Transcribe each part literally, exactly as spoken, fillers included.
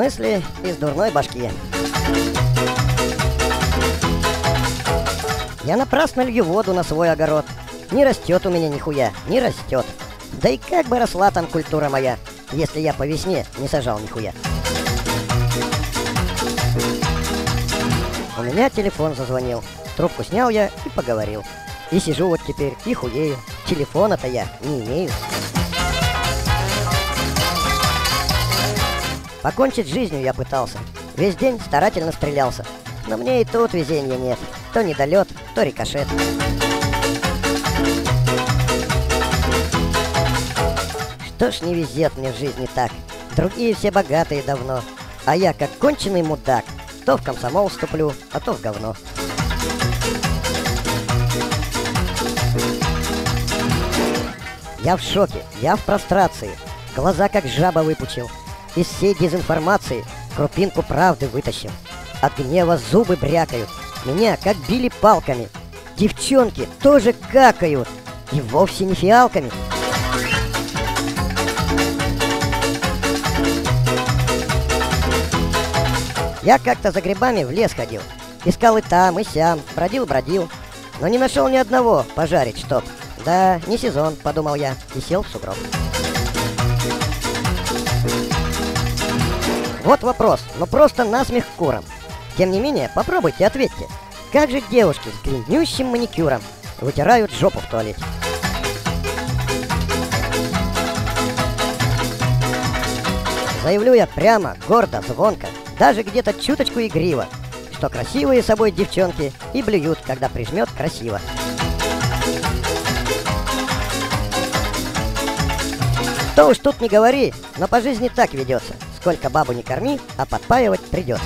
Мысли из дурной башки. Я напрасно лью воду на свой огород. Не растет у меня нихуя, не растет. Да и как бы росла там культура моя, если я по весне не сажал нихуя. У меня телефон зазвонил. Трубку снял я и поговорил. И сижу вот теперь и хуею. Телефона-то я не имею. Покончить с жизнью я пытался. Весь день старательно стрелялся. Но мне и тут везения нет. То недолет, то рикошет. Что ж не везет мне в жизни так. Другие все богатые давно. А я, как конченый мудак, то в комсомол вступлю, а то в говно. Я в шоке, я в прострации. Глаза как жаба выпучил. Из всей дезинформации крупинку правды вытащил. От гнева зубы брякают. Меня как били палками. Девчонки тоже какают. И вовсе не фиалками. Я как-то за грибами в лес ходил. Искал и там, и сям. Бродил-бродил. Но не нашел ни одного пожарить, чтоб. Да, не сезон, подумал я. И сел в сугроб. Вот вопрос, но просто насмех курам. Тем не менее, попробуйте, ответьте. Как же девушки с длиннющим маникюром вытирают жопу в туалете? Заявлю я прямо, гордо, звонко, даже где-то чуточку игриво, что красивые собой девчонки и блюют, когда прижмет красиво. Что уж тут не говори, но по жизни так ведется. Сколько бабу не корми, а подпаивать придется.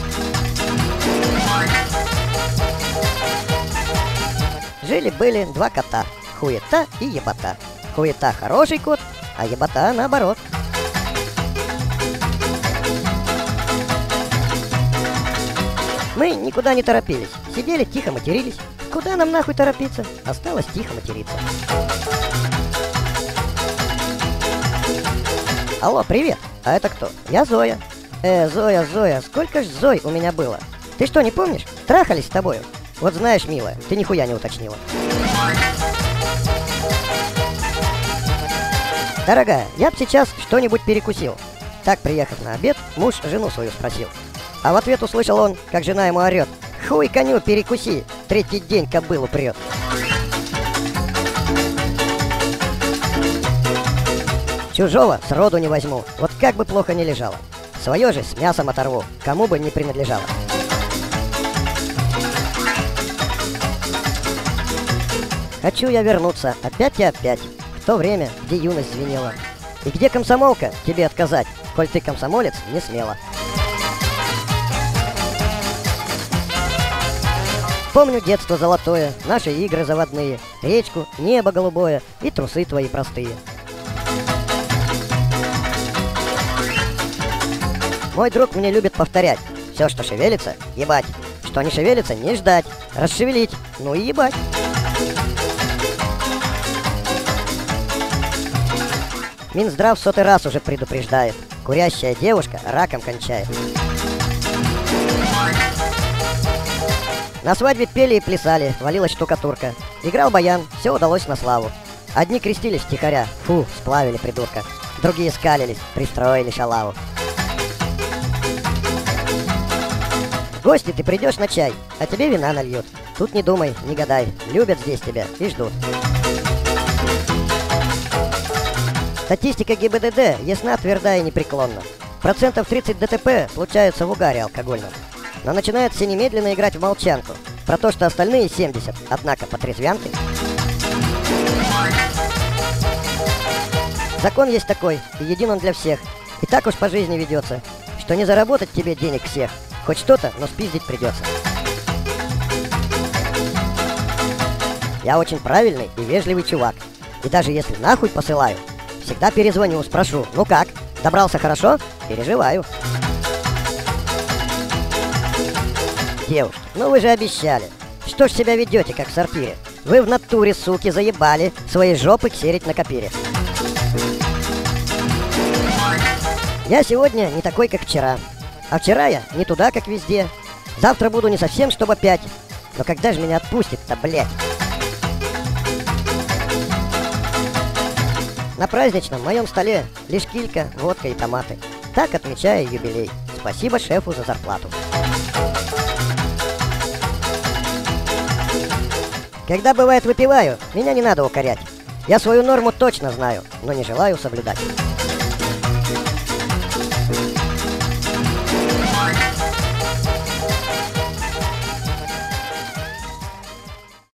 Жили-были два кота, хуета и ебота. Хуета хороший кот, а ебота наоборот. Мы никуда не торопились, сидели тихо матерились. Куда нам нахуй торопиться? Осталось тихо материться. Алло, привет, а это кто? Я Зоя. Э, Зоя, Зоя, сколько ж Зой у меня было? Ты что, не помнишь? Трахались с тобою. Вот знаешь, милая, ты нихуя не уточнила. Дорогая, я б сейчас что-нибудь перекусил. Так, приехав на обед, муж жену свою спросил. А в ответ услышал он, как жена ему орет: хуй коню перекуси, третий день кобылу прет. Чужого сроду не возьму, вот как бы плохо ни лежало. Свое же с мясом оторву, кому бы не принадлежало. Хочу я вернуться опять и опять, в то время, где юность звенела. И где комсомолка тебе отказать, коль ты комсомолец не смела. Помню детство золотое, наши игры заводные, речку, небо голубое и трусы твои простые. Мой друг мне любит повторять: все, что шевелится, ебать. Что не шевелится, не ждать. Расшевелить, ну и ебать. Минздрав в сотый раз уже предупреждает: курящая девушка раком кончает. На свадьбе пели и плясали, валилась штукатурка. Играл баян, все удалось на славу. Одни крестились втихаря, фу, сплавили придурка. Другие скалились, пристроили шалаву. В гости ты придешь на чай, а тебе вина нальют. Тут не думай, не гадай, любят здесь тебя и ждут. Статистика ГИБДД ясна, тверда и непреклонна. Процентов тридцать ДТП случаются в угаре алкогольном. Но начинают все немедленно играть в молчанку про то, что остальные семьдесят, однако по трезвянке. Закон есть такой, и един он для всех. И так уж по жизни ведется, что не заработать тебе денег всех. Хоть что-то, но спиздить придется. Я очень правильный и вежливый чувак. И даже если нахуй посылаю, всегда перезвоню, спрошу: ну как, добрался хорошо? Переживаю. Девушки, ну вы же обещали. Что ж себя ведете, как в сортире? Вы в натуре, суки, заебали свои жопы ксерить на копире. Я сегодня не такой, как вчера. А вчера я не туда, как везде. Завтра буду не совсем, чтобы опять. Но когда же меня отпустит-то, блядь? На праздничном моем столе лишь килька, водка и томаты. Так отмечаю юбилей. Спасибо шефу за зарплату. Когда бывает выпиваю, меня не надо укорять. Я свою норму точно знаю, но не желаю соблюдать.